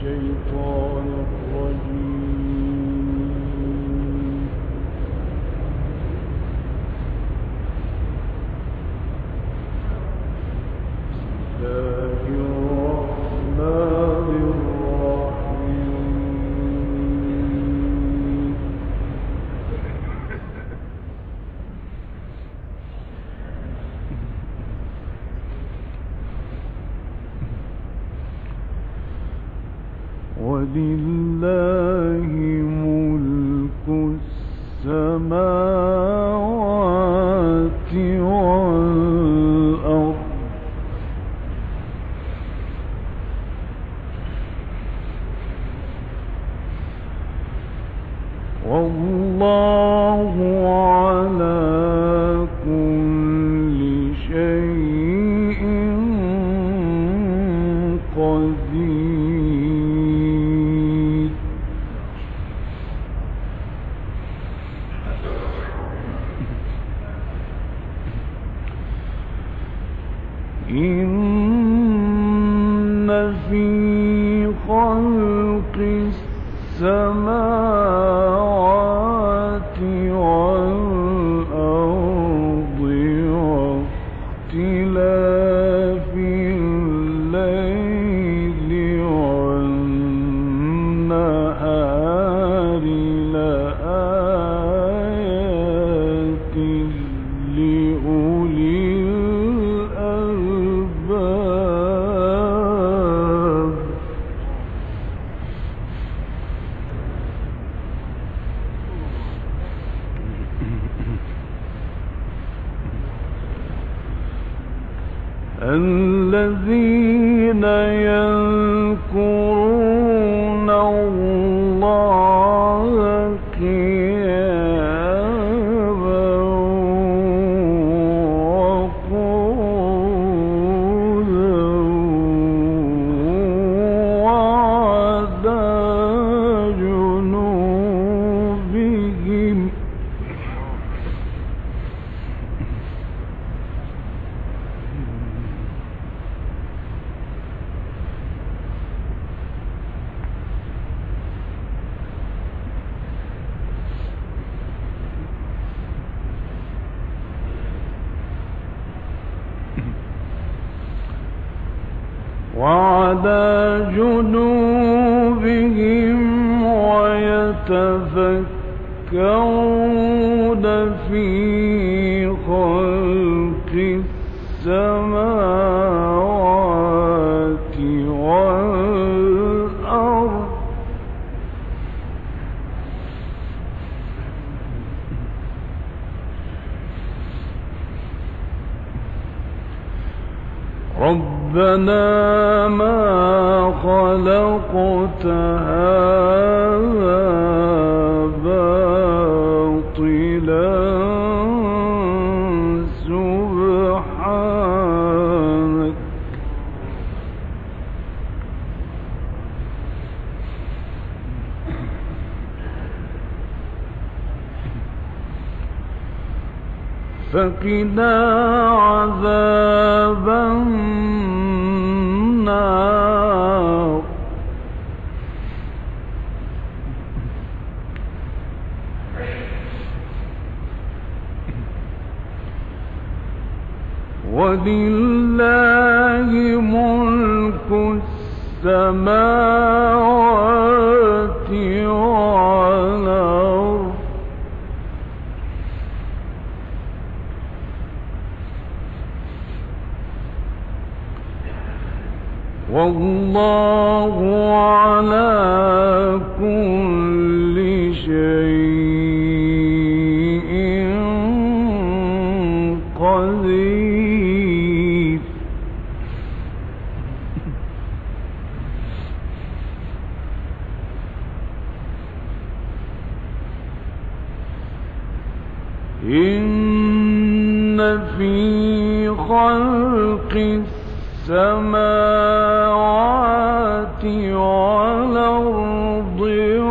الشيطان الرجيم. بسم الله الرحمن الرحيم. ولله ملك السماوات والأرض والله على كل شيء قدير. إن في خلق السماوات والأرض واختلاف الليل والنهار لآيات لأولي الألباب. الذين يذكرون الله قياما وقعودا وعلى جنوبهم. ويتفكرون في خلق السماوات والأرض ربنا ما خلقت هذا باطلا سبحانك فقنا عذاب النار. ولله ملك السماوات والأرض والله على كل شيء قدير. إن في خلق السماوات والأرض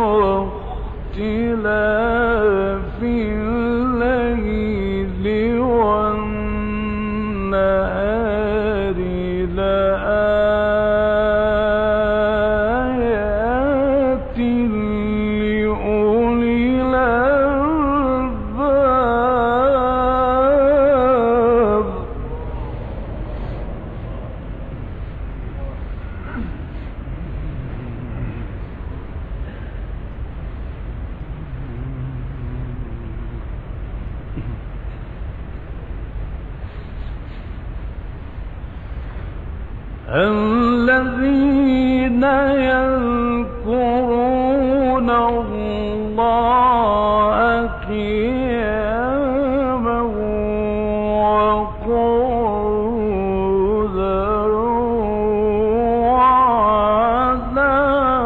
واختلاف الليل والنهار لآيات الذين يذكرون الله قياما وقعودا وعلى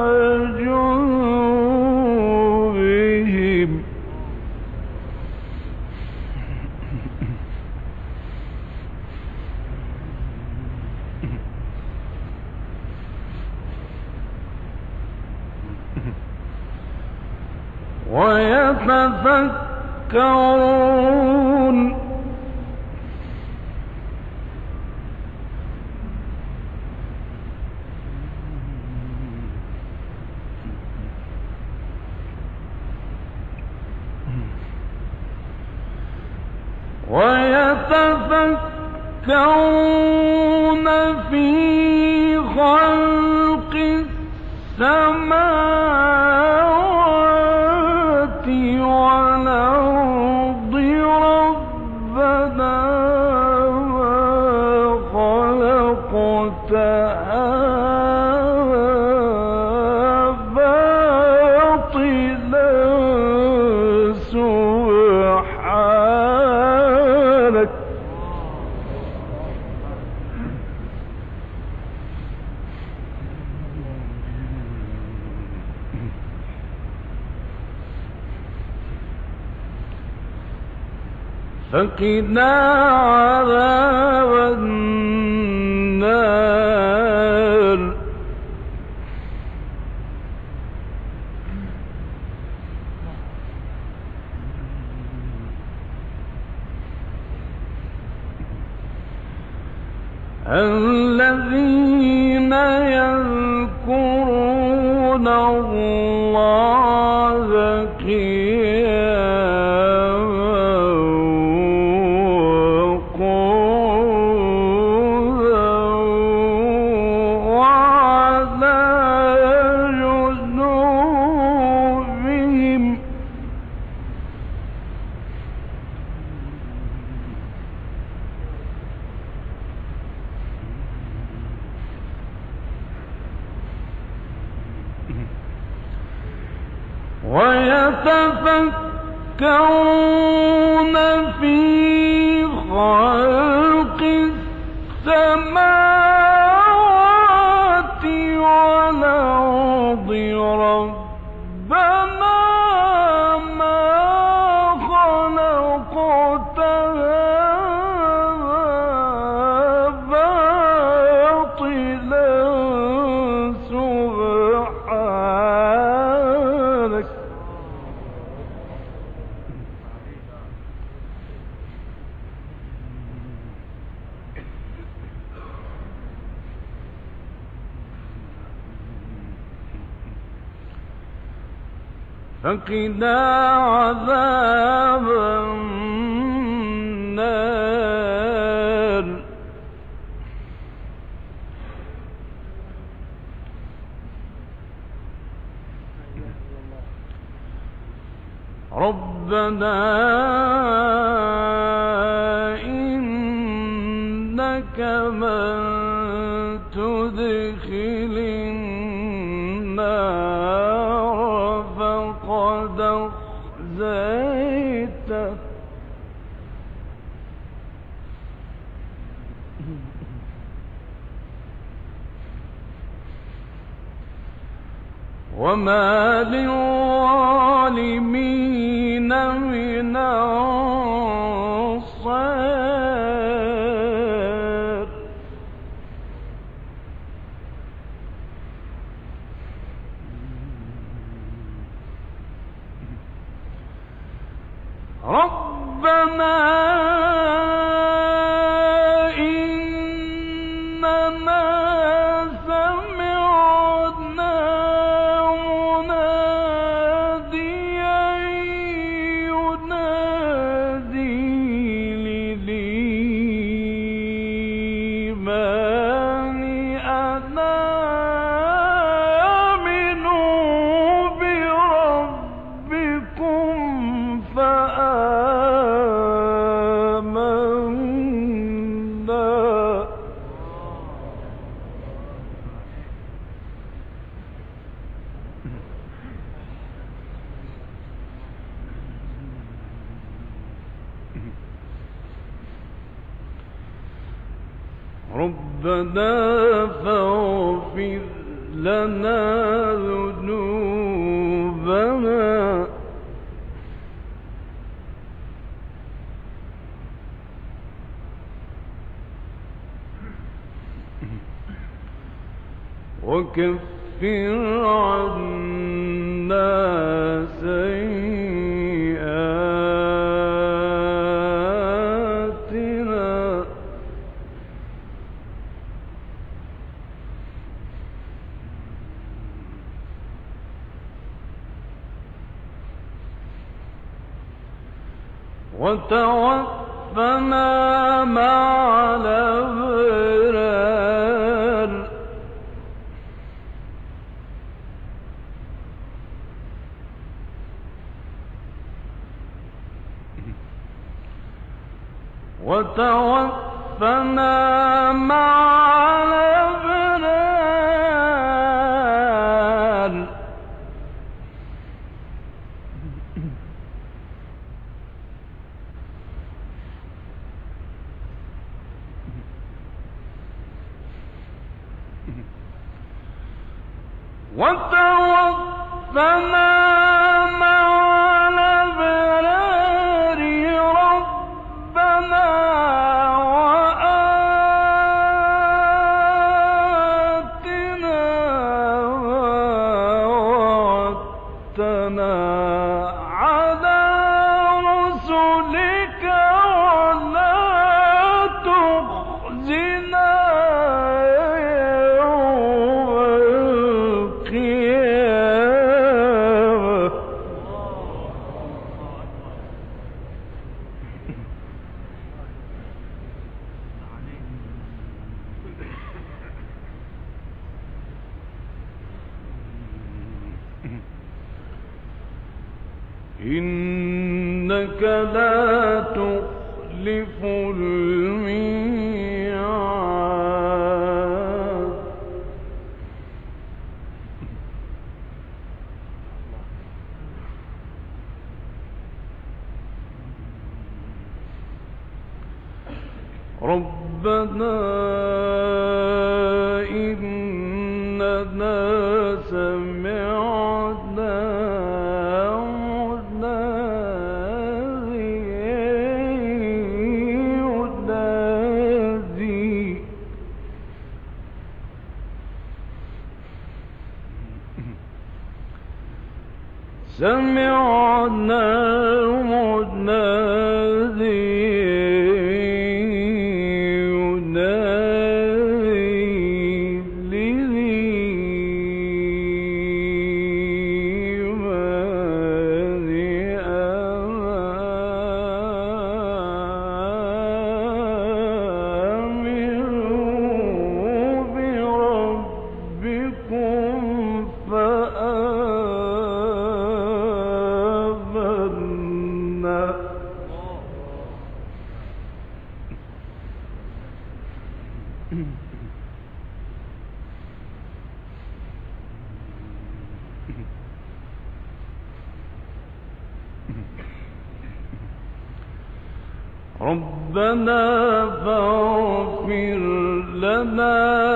جنوبهم ويتفكرون في خلق السماوات والأرض ربنا ما خلقت باطلا سبحانك فقنا عذاب النار الذين يذكرون الله ويتفكرون في خلق السماوات والأرض ربنا ما خلقت باطلا سبحانك فقنا عذاب النار ربنا إنك من تدخل النار فقد أخزيته وما للظالمين من أنصار ربنا إننا سمعنا مناديا ينادي للإيمان أن آمنوا بربكم فآمنا ربنا فاغفر لنا ذنوبنا وكفر عنا سيئاتنا وتوفنا مع الأبرار وتوفنا مع الأبرار وتوفنا مع الأبرار ربنا وآتنا وعدتنا على رسلك ولا تخزنا إنك لا تخلف الميعاد ربنا إننا سمعنا سمعنا منادي ينادي للإيمان آمنوا بربكم ربنا فاغفر لنا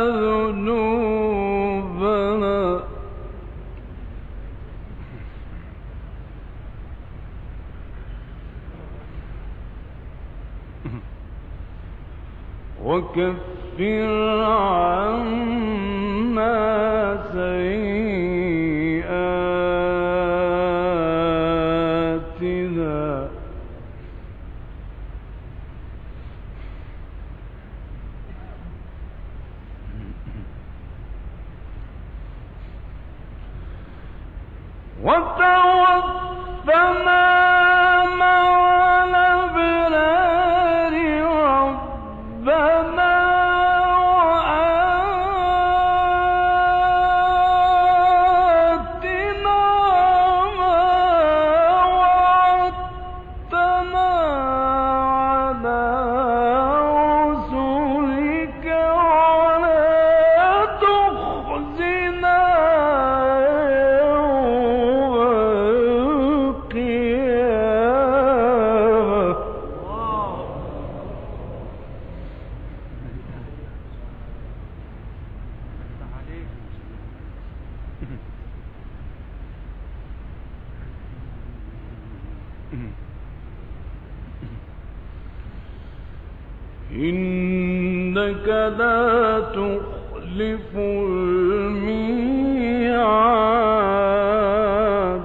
ذنوبنا وكفر عنا سيئاتنا وتوفنا مع الأبرار ربنا وآتنا ما وعدتنا على رسلك ولا تخزنا يوم القيامة إنك لا تخلف الميعاد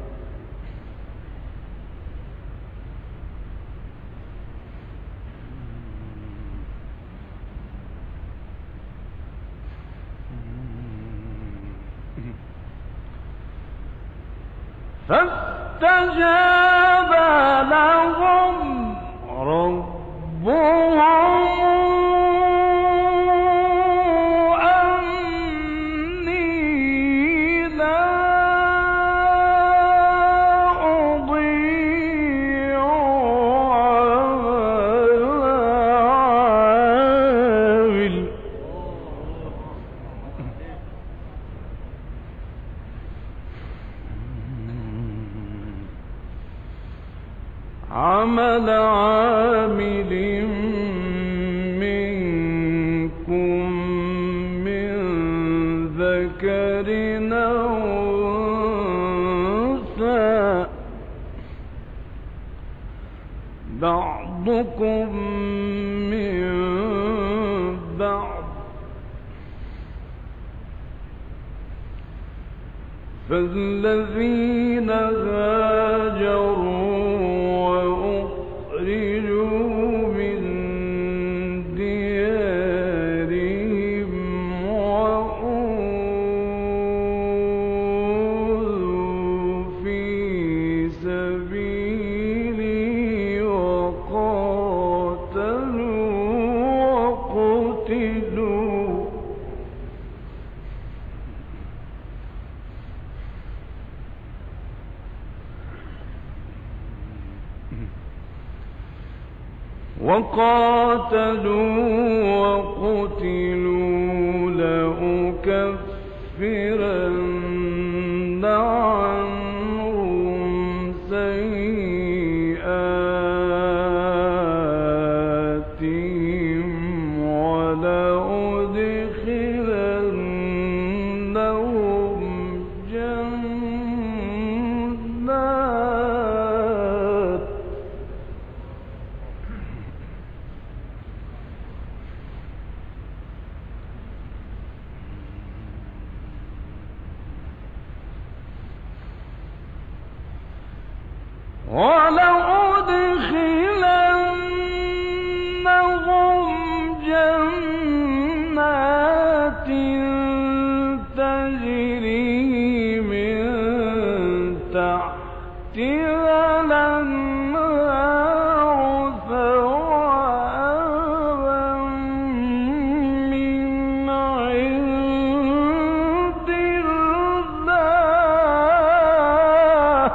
فاستجاب لهم ربهم أني لا أضيع عمل عامل منكم من ذكر أو أنثى بعضكم من بعض فالذين هاجروا وقاتلوا وقتلوا لأكفرن عنهم سيئاتهم ولأدخلنهم جنات تجري من تحتها الأنهار ثوابا من عند الله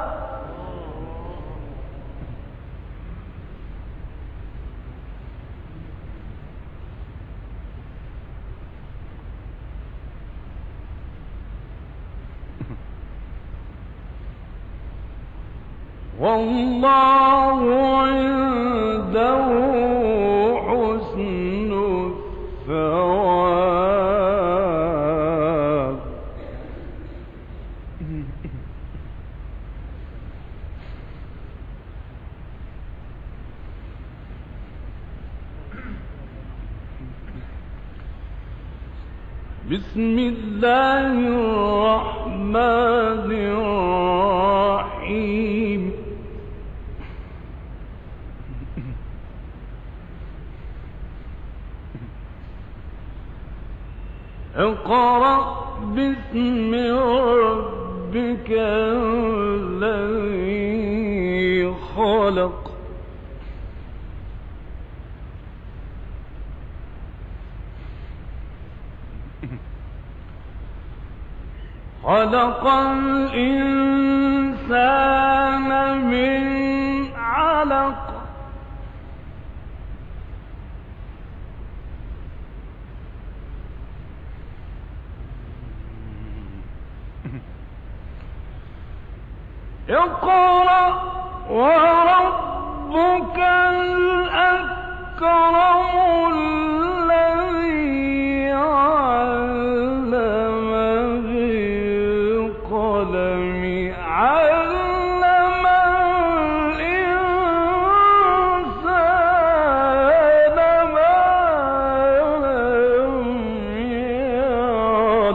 والله عنده حسن الثواب بسم الله الرحمن الرحيم اقرأ باسم ربك الذي خلق خلق الإنسان من علق اقرأ وربك الأكرم الذي علم بالقلم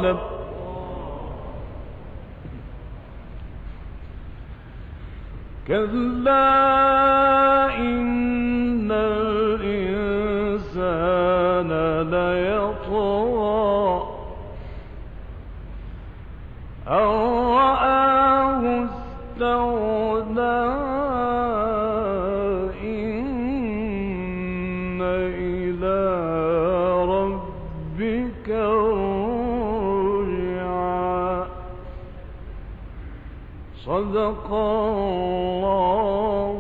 انقلب كلا إن الإنسان ليطغى أن رآه استغنى إن إلى ربك الرجعى صدق الله